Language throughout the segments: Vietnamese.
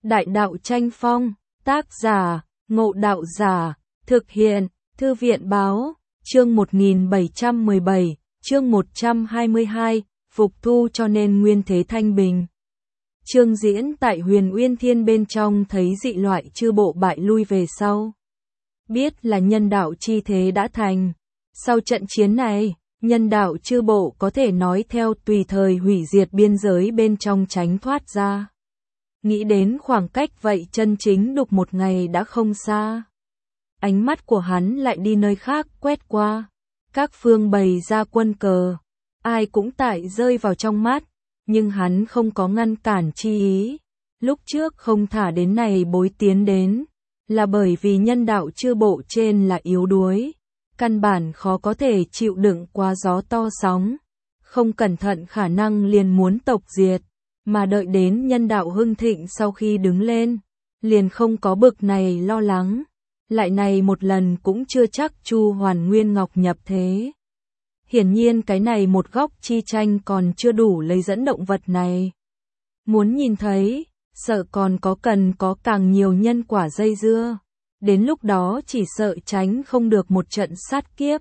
Đại đạo tranh phong, tác giả, Ngộ Đạo Giả, thực hiện, Thư viện báo, chương 1717, chương 122, phục thu cho nên nguyên thế thanh bình. Chương diễn tại Huyền Uyên Thiên bên trong thấy dị loại chư bộ bại lui về sau. Biết là nhân đạo chi thế đã thành. Sau trận chiến này, nhân đạo chư bộ có thể nói theo tùy thời hủy diệt biên giới bên trong tránh thoát ra. Nghĩ đến khoảng cách vậy chân chính đục một ngày đã không xa. Ánh mắt của hắn lại đi nơi khác quét qua. Các phương bày ra quân cờ. Ai cũng tại rơi vào trong mắt. Nhưng hắn không có ngăn cản chi ý. Lúc trước không thả đến này bối tiến đến. Là bởi vì nhân đạo chư bộ trên là yếu đuối. Căn bản khó có thể chịu đựng qua gió to sóng. Không cẩn thận khả năng liền muốn tộc diệt. Mà đợi đến nhân đạo hưng thịnh sau khi đứng lên. Liền không có bực này lo lắng. Lại này một lần cũng chưa chắc Chu Hoàn Nguyên Ngọc nhập thế. Hiển nhiên cái này một góc chi tranh còn chưa đủ lấy dẫn động vật này. Muốn nhìn thấy, sợ còn có cần có càng nhiều nhân quả dây dưa. Đến lúc đó chỉ sợ tránh không được một trận sát kiếp.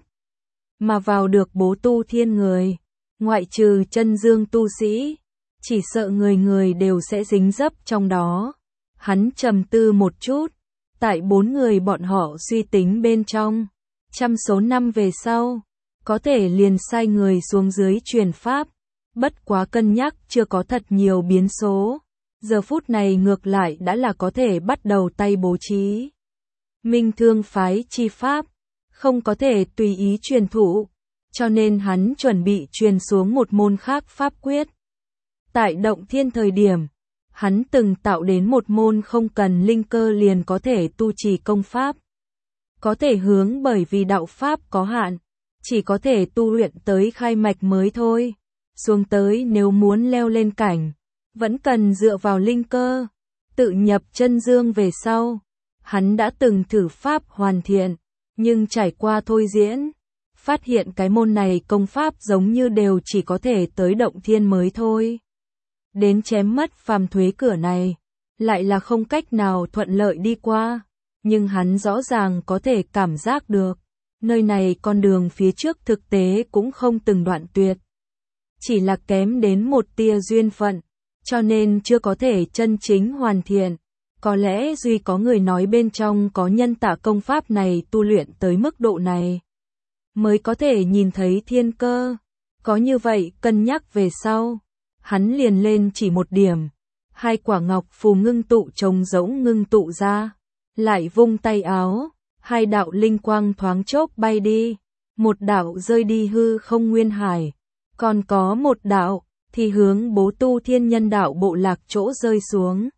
Mà vào được bố tu thiên người, ngoại trừ chân dương tu sĩ, chỉ sợ người người đều sẽ dính dấp trong đó. Hắn trầm tư một chút, tại 4 người bọn họ suy tính bên trong, trăm số năm về sau, có thể liền sai người xuống dưới truyền pháp, bất quá cân nhắc chưa có thật nhiều biến số. Giờ phút này ngược lại đã là có thể bắt đầu tay bố trí. Minh Thương phái chi pháp, không có thể tùy ý truyền thụ, cho nên hắn chuẩn bị truyền xuống một môn khác pháp quyết. Tại động thiên thời điểm, hắn từng tạo đến một môn không cần linh cơ liền có thể tu trì công pháp. Có thể hướng bởi vì đạo pháp có hạn, chỉ có thể tu luyện tới khai mạch mới thôi. Xuống tới nếu muốn leo lên cảnh, vẫn cần dựa vào linh cơ. Tự nhập chân dương về sau, hắn đã từng thử pháp hoàn thiện, nhưng trải qua thôi diễn, phát hiện cái môn này công pháp giống như đều chỉ có thể tới động thiên mới thôi. Đến chém mất phàm thuế cửa này, lại là không cách nào thuận lợi đi qua, nhưng hắn rõ ràng có thể cảm giác được, nơi này con đường phía trước thực tế cũng không từng đoạn tuyệt. Chỉ là kém đến một tia duyên phận, cho nên chưa có thể chân chính hoàn thiện. Có lẽ duy có người nói bên trong có nhân tạ công pháp này tu luyện tới mức độ này, mới có thể nhìn thấy thiên cơ. Có như vậy cân nhắc về sau, hắn liền lên chỉ một điểm, 2 quả ngọc phù ngưng tụ trống rỗng ngưng tụ ra, lại vung tay áo, 2 đạo linh quang thoáng chốc bay đi, một đạo rơi đi hư không nguyên hải, còn có một đạo thì hướng bố tu thiên nhân đạo bộ lạc chỗ rơi xuống.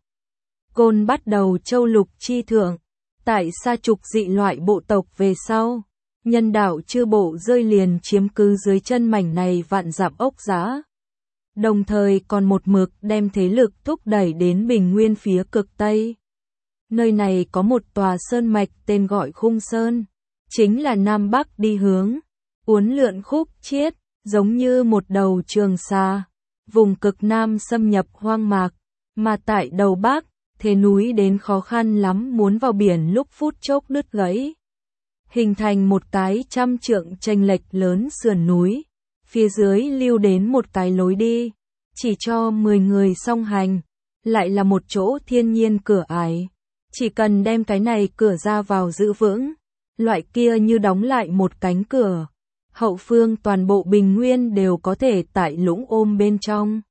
Côn bắt đầu châu lục chi thượng, tại xa trục dị loại bộ tộc về sau, nhân đạo chư bộ rơi liền chiếm cứ dưới chân mảnh này vạn dặm ốc giã. Đồng thời còn một mực đem thế lực thúc đẩy đến bình nguyên phía cực Tây. Nơi này có một tòa sơn mạch tên gọi Khung Sơn, chính là Nam Bắc đi hướng, uốn lượn khúc chiết, giống như một đầu trường sa, vùng cực Nam xâm nhập hoang mạc, mà tại đầu Bắc, thế núi đến khó khăn lắm muốn vào biển lúc phút chốc đứt gãy. Hình thành một cái 100 trượng chênh lệch lớn sườn núi, phía dưới lưu đến một cái lối đi, chỉ cho 10 người song hành, lại là một chỗ thiên nhiên cửa ải. Chỉ cần đem cái này cửa ra vào giữ vững, loại kia như đóng lại một cánh cửa. Hậu phương toàn bộ bình nguyên đều có thể tại lũng ôm bên trong.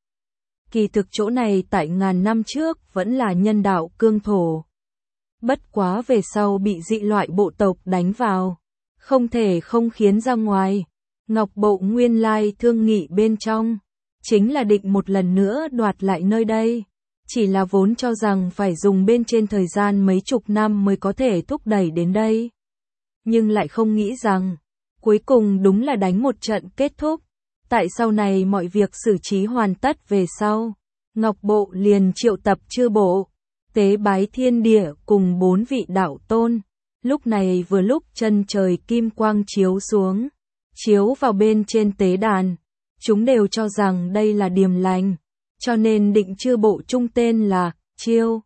Kỳ thực chỗ này tại ngàn năm trước vẫn là nhân đạo cương thổ. Bất quá về sau bị dị loại bộ tộc đánh vào, không thể không khiến ra ngoài. Ngọc bộ nguyên lai thương nghị bên trong, chính là định một lần nữa đoạt lại nơi đây. Chỉ là vốn cho rằng phải dùng bên trên thời gian mấy chục năm mới có thể thúc đẩy đến đây. Nhưng lại không nghĩ rằng, cuối cùng đúng là đánh một trận kết thúc. Tại sau này mọi việc xử trí hoàn tất về sau, Ngọc bộ liền triệu tập chư bộ, tế bái thiên địa cùng 4 vị đạo tôn. Lúc này vừa lúc chân trời kim quang chiếu xuống, chiếu vào bên trên tế đàn. Chúng đều cho rằng đây là điềm lành, cho nên định chư bộ chung tên là Chiêu.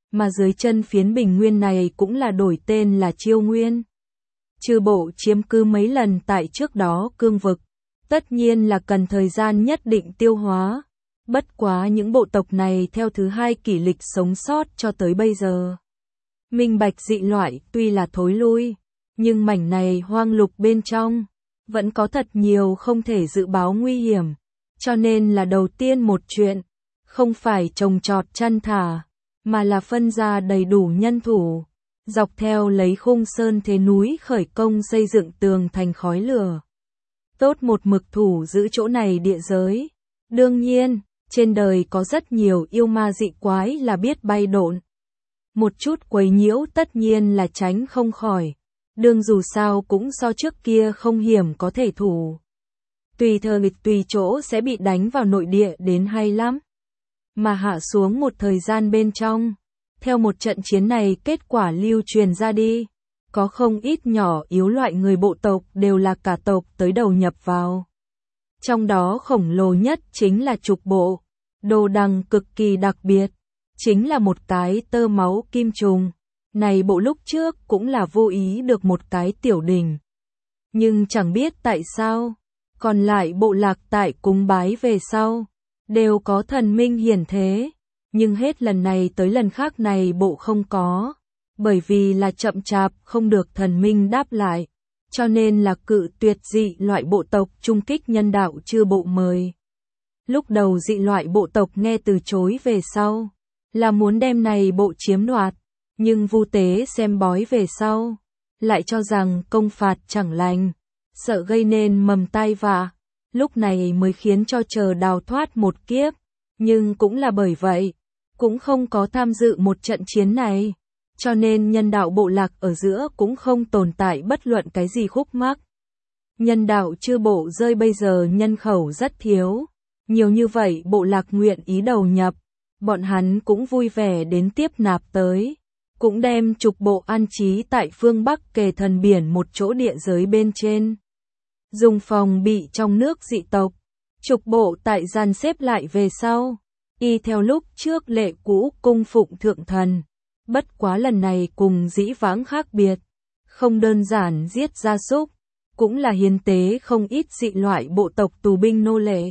mà dưới chân phiến bình nguyên này cũng là đổi tên là Chiêu Nguyên. Chư bộ chiếm cứ mấy lần tại trước đó cương vực, tất nhiên là cần thời gian nhất định tiêu hóa. Bất quá những bộ tộc này theo thứ hai kỷ lịch sống sót cho tới bây giờ. Minh bạch dị loại tuy là thối lui, nhưng mảnh này hoang lục bên trong, vẫn có thật nhiều không thể dự báo nguy hiểm. Cho nên là đầu tiên một chuyện, không phải trồng trọt chăn thả, mà là phân ra đầy đủ nhân thủ, dọc theo lấy khung sơn thế núi khởi công xây dựng tường thành khói lửa. Tốt một mực thủ giữ chỗ này địa giới. Đương nhiên, trên đời có rất nhiều yêu ma dị quái là biết bay độn. Một chút quấy nhiễu tất nhiên là tránh không khỏi. Đương dù sao cũng so trước kia không hiểm có thể thủ. Tùy thời tùy chỗ sẽ bị đánh vào nội địa đến hay lắm. Mà hạ xuống một thời gian bên trong. Theo một trận chiến này kết quả lưu truyền ra đi. Có không ít nhỏ yếu loại người bộ tộc đều là cả tộc tới đầu nhập vào. Trong đó khổng lồ nhất chính là trục bộ. Đồ đằng cực kỳ đặc biệt. Chính là một cái tơ máu kim trùng. Này bộ lúc trước cũng là vô ý được một cái tiểu đỉnh. Nhưng chẳng biết tại sao. Còn lại bộ lạc tại cúng bái về sau. Đều có thần minh hiển thế. Nhưng hết lần này tới lần khác này bộ không có. Bởi vì là chậm chạp không được thần minh đáp lại. Cho nên là cự tuyệt dị loại bộ tộc trung kích nhân đạo chư bộ mời. Lúc đầu dị loại bộ tộc nghe từ chối về sau. Là muốn đem này bộ chiếm đoạt. Nhưng Vu Tế xem bói về sau. Lại cho rằng công phạt chẳng lành. Sợ gây nên mầm tai vạ. Lúc này mới khiến cho chờ đào thoát một kiếp. Nhưng cũng là bởi vậy. Cũng không có tham dự một trận chiến này. Cho nên nhân đạo bộ lạc ở giữa cũng không tồn tại bất luận cái gì khúc mắc. Nhân đạo chư bộ rơi bây giờ nhân khẩu rất thiếu. Nhiều như vậy bộ lạc nguyện ý đầu nhập. Bọn hắn cũng vui vẻ đến tiếp nạp tới. Cũng đem trục bộ an trí tại phương Bắc kề thần biển một chỗ địa giới bên trên. Dùng phòng bị trong nước dị tộc. Trục bộ tại gian xếp lại về sau. Y theo lúc trước lệ cũ cung phụng thượng thần. Bất quá lần này cùng dĩ vãng khác biệt. Không đơn giản giết gia súc. Cũng là hiến tế không ít dị loại bộ tộc tù binh nô lệ.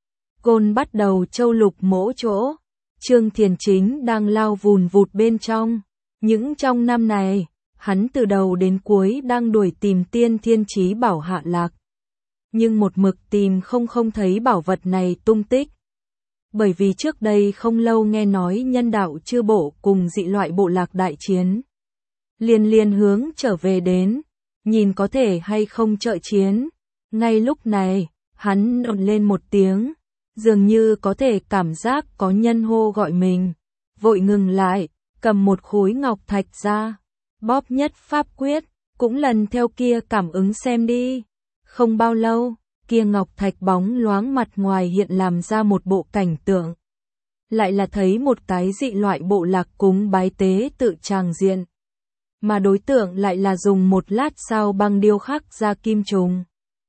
Côn bắt đầu châu lục mỗ chỗ. Trương Thiền Chính đang lao vùn vụt bên trong. Những trong năm này, hắn từ đầu đến cuối đang đuổi tìm tiên thiên chí bảo hạ lạc. Nhưng một mực tìm không thấy bảo vật này tung tích. Bởi vì trước đây không lâu nghe nói nhân đạo chư bộ cùng dị loại bộ lạc đại chiến. Liền hướng trở về đến, nhìn có thể hay không trợ chiến. Ngay lúc này, hắn nộn lên một tiếng, dường như có thể cảm giác có nhân hô gọi mình. Vội ngừng lại, cầm một khối ngọc thạch ra, bóp nhất pháp quyết, cũng lần theo kia cảm ứng xem đi. Không bao lâu, kia ngọc thạch bóng loáng mặt ngoài hiện làm ra một bộ cảnh tượng. Lại là thấy một cái dị loại bộ lạc cúng bái tế tự tràng diện. Mà đối tượng lại là dùng một lát sao băng điêu khắc ra kim trùng.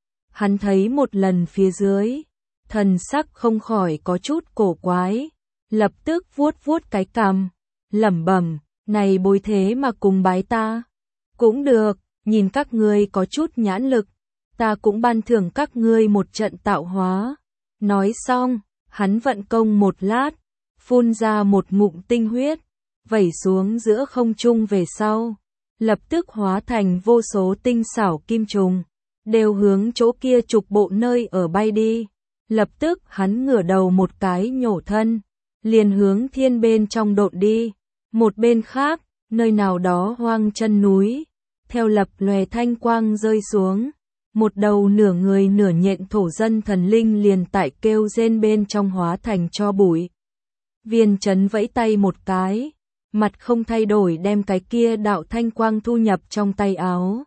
Hắn thấy một lần phía dưới, thần sắc không khỏi có chút cổ quái. Lập tức vuốt cái cằm, lẩm bẩm, này bối thế mà cùng bái ta. Cũng được, nhìn các ngươi có chút nhãn lực. Ta cũng ban thưởng các ngươi một trận tạo hóa. Nói xong, hắn vận công một lát, phun ra một ngụm tinh huyết, vẩy xuống giữa không trung về sau. Lập tức hóa thành vô số tinh xảo kim trùng, đều hướng chỗ kia trục bộ nơi ở bay đi. Lập tức hắn ngửa đầu một cái nhổ thân, liền hướng thiên bên trong độn đi. Một bên khác, nơi nào đó hoang chân núi, theo lập lòe thanh quang rơi xuống. Một đầu nửa người nửa nhện thổ dân thần linh liền tại kêu rên bên trong hóa thành tro bụi. Viên Chấn vẫy tay một cái, mặt không thay đổi đem cái kia đạo thanh quang thu nhập trong tay áo.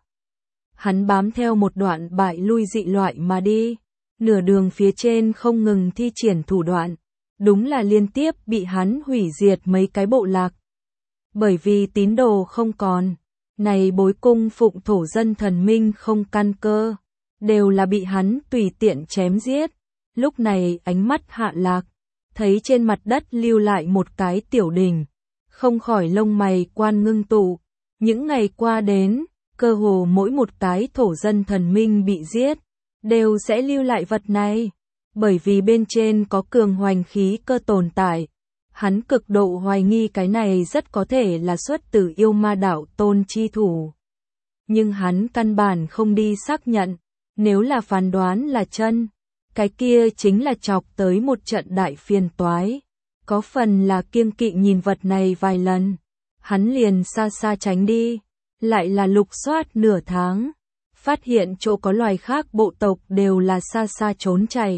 Hắn bám theo một đoạn bại lui dị loại mà đi, nửa đường phía trên không ngừng thi triển thủ đoạn, đúng là liên tiếp bị hắn hủy diệt mấy cái bộ lạc. Bởi vì tín đồ không còn, này bối cung phụng thổ dân thần minh không căn cơ, đều là bị hắn tùy tiện chém giết. Lúc này ánh mắt Hạ Lạc, thấy trên mặt đất lưu lại một cái tiểu đỉnh, không khỏi lông mày quan ngưng tụ. Những ngày qua đến, cơ hồ mỗi một cái thổ dân thần minh bị giết, đều sẽ lưu lại vật này. Bởi vì bên trên có cường hoành khí cơ tồn tại. Hắn cực độ hoài nghi cái này rất có thể là xuất từ yêu ma đạo tôn chi thủ. Nhưng hắn căn bản không đi xác nhận, nếu là phán đoán là chân, cái kia chính là chọc tới một trận đại phiền toái. Có phần là kiêng kỵ nhìn vật này vài lần, hắn liền xa xa tránh đi, lại là lục soát nửa tháng, phát hiện chỗ có loài khác bộ tộc đều là xa xa trốn chạy.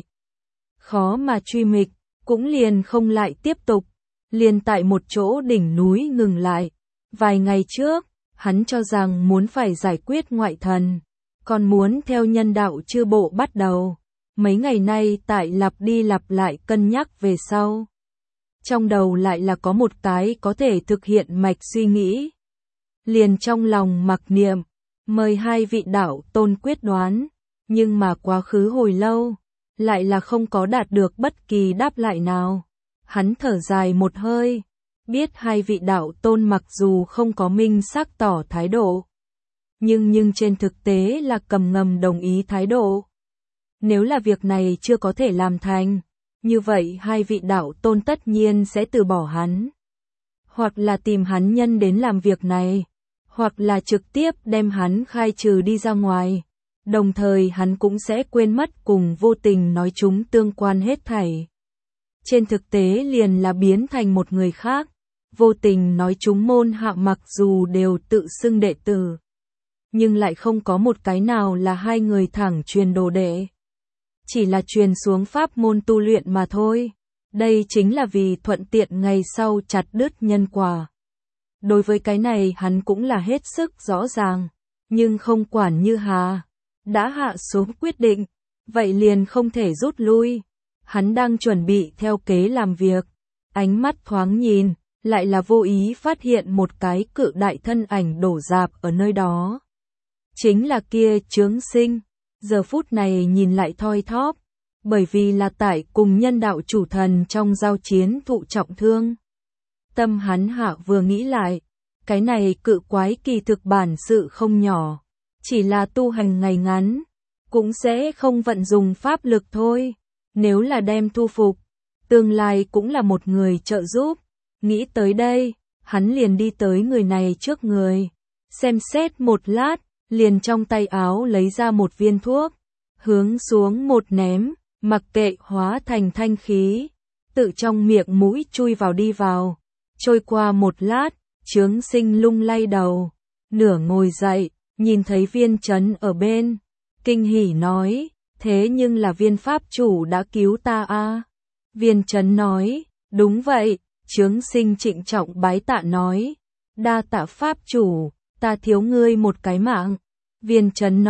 Khó mà truy mịch, cũng liền không lại tiếp tục, liền tại một chỗ đỉnh núi ngừng lại. Vài ngày trước, hắn cho rằng muốn phải giải quyết ngoại thần, còn muốn theo nhân đạo chư bộ bắt đầu. Mấy ngày nay tại lặp đi lặp lại cân nhắc về sau. Trong đầu lại là có một cái có thể thực hiện mạch suy nghĩ. Liền trong lòng mặc niệm, mời hai vị đạo tôn quyết đoán, nhưng mà quá khứ hồi lâu, lại là không có đạt được bất kỳ đáp lại nào. Hắn thở dài một hơi, biết hai vị đạo tôn mặc dù không có minh xác tỏ thái độ, nhưng trên thực tế là cầm ngầm đồng ý thái độ. Nếu là việc này chưa có thể làm thành, như vậy hai vị đạo tôn tất nhiên sẽ từ bỏ hắn. Hoặc là tìm hắn nhân đến làm việc này, hoặc là trực tiếp đem hắn khai trừ đi ra ngoài. Đồng thời hắn cũng sẽ quên mất cùng vô tình nói chúng tương quan hết thảy. Trên thực tế liền là biến thành một người khác. Vô tình nói chúng môn hạ mặc dù đều tự xưng đệ tử, nhưng lại không có một cái nào là hai người thẳng truyền đồ đệ. Chỉ là truyền xuống pháp môn tu luyện mà thôi. Đây chính là vì thuận tiện ngày sau chặt đứt nhân quả. Đối với cái này hắn cũng là hết sức rõ ràng, nhưng không quản như Hà đã hạ xuống quyết định, vậy liền không thể rút lui. Hắn đang chuẩn bị theo kế làm việc, ánh mắt thoáng nhìn, lại là vô ý phát hiện một cái cự đại thân ảnh đổ rạp ở nơi đó. Chính là kia Chướng Sinh, giờ phút này nhìn lại thoi thóp, bởi vì là tại cùng nhân đạo chủ thần trong giao chiến thụ trọng thương. Tâm hắn hạ vừa nghĩ lại, cái này cự quái kỳ thực bản sự không nhỏ, chỉ là tu hành ngày ngắn, cũng sẽ không vận dùng pháp lực thôi. Nếu là đem thu phục, tương lai cũng là một người trợ giúp. Nghĩ tới đây, hắn liền đi tới người này trước người, xem xét một lát, liền trong tay áo lấy ra một viên thuốc, hướng xuống một ném, mặc kệ hóa thành thanh khí, tự trong miệng mũi chui vào đi vào. Trôi qua một lát, Chướng Sinh lung lay đầu, nửa ngồi dậy, nhìn thấy Viên Chấn ở bên, kinh hỉ nói, thế nhưng là Viên pháp chủ đã cứu ta a. Viên Chấn nói, đúng vậy. Chướng Sinh trịnh trọng bái tạ nói, đa tạ pháp chủ, ta thiếu ngươi một cái mạng. Viên Chấn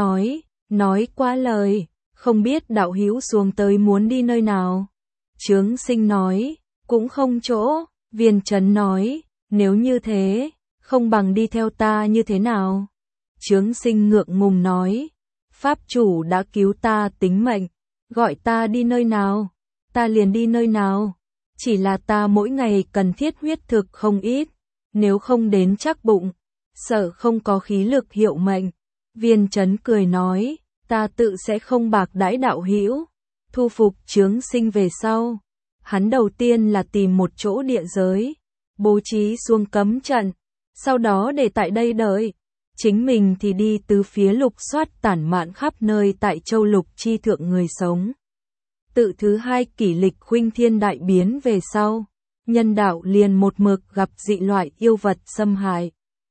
nói quá lời, không biết đạo hữu xuống tới muốn đi nơi nào. Chướng Sinh nói, cũng không chỗ. Viên Chấn nói, nếu như thế, không bằng đi theo ta như thế nào. Chướng Sinh ngượng ngùng nói, pháp chủ đã cứu ta tính mệnh, gọi ta đi nơi nào, ta liền đi nơi nào. Chỉ là ta mỗi ngày cần thiết huyết thực không ít, nếu không đến chắc bụng, sợ không có khí lực hiệu mệnh. Viên Chấn cười nói, ta tự sẽ không bạc đãi đạo hữu. Thu phục Chướng Sinh về sau, hắn đầu tiên là tìm một chỗ địa giới, bố trí xuông cấm trận, sau đó để tại đây đợi. Chính mình thì đi từ phía lục soát tản mạn khắp nơi tại châu lục chi thượng người sống. Tự thứ hai kỷ lịch khuynh thiên đại biến về sau, nhân đạo liền một mực gặp dị loại yêu vật xâm hại.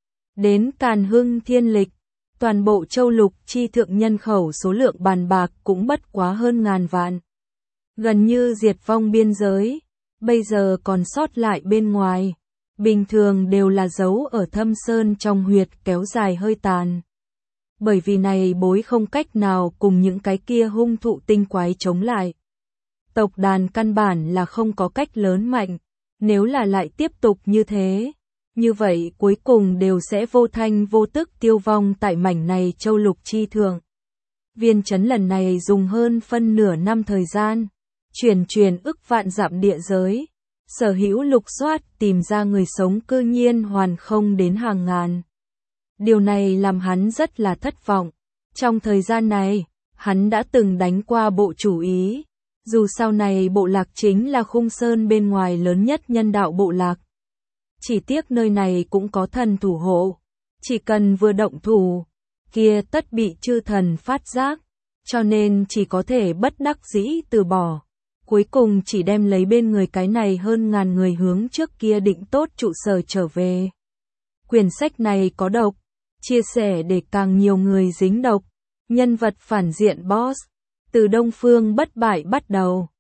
Đến Càn Hưng thiên lịch, toàn bộ châu lục chi thượng nhân khẩu số lượng bàn bạc cũng bất quá hơn ngàn vạn. Gần như diệt vong biên giới, bây giờ còn sót lại bên ngoài, bình thường đều là giấu ở thâm sơn trong huyệt kéo dài hơi tàn. Bởi vì này bối không cách nào cùng những cái kia hung thụ tinh quái chống lại. Tộc đàn căn bản là không có cách lớn mạnh, nếu là lại tiếp tục như thế, như vậy cuối cùng đều sẽ vô thanh vô tức tiêu vong tại mảnh này châu lục chi thượng. Viên Chấn lần này dùng hơn phân nửa năm thời gian, chuyển ức vạn dặm địa giới, sở hữu lục soát tìm ra người sống cư nhiên hoàn không đến hàng ngàn. Điều này làm hắn rất là thất vọng. Trong thời gian này, hắn đã từng đánh qua bộ chủ ý. Dù sau này bộ lạc chính là khung sơn bên ngoài lớn nhất nhân đạo bộ lạc. Chỉ tiếc nơi này cũng có thần thủ hộ. Chỉ cần vừa động thủ, kia tất bị chư thần phát giác. Cho nên chỉ có thể bất đắc dĩ từ bỏ. Cuối cùng chỉ đem lấy bên người cái này hơn ngàn người hướng trước kia định tốt trụ sở trở về. Quyển sách này có độc. Chia sẻ để càng nhiều người dính độc. Nhân vật phản diện boss. Từ Đông Phương bất bại bắt đầu.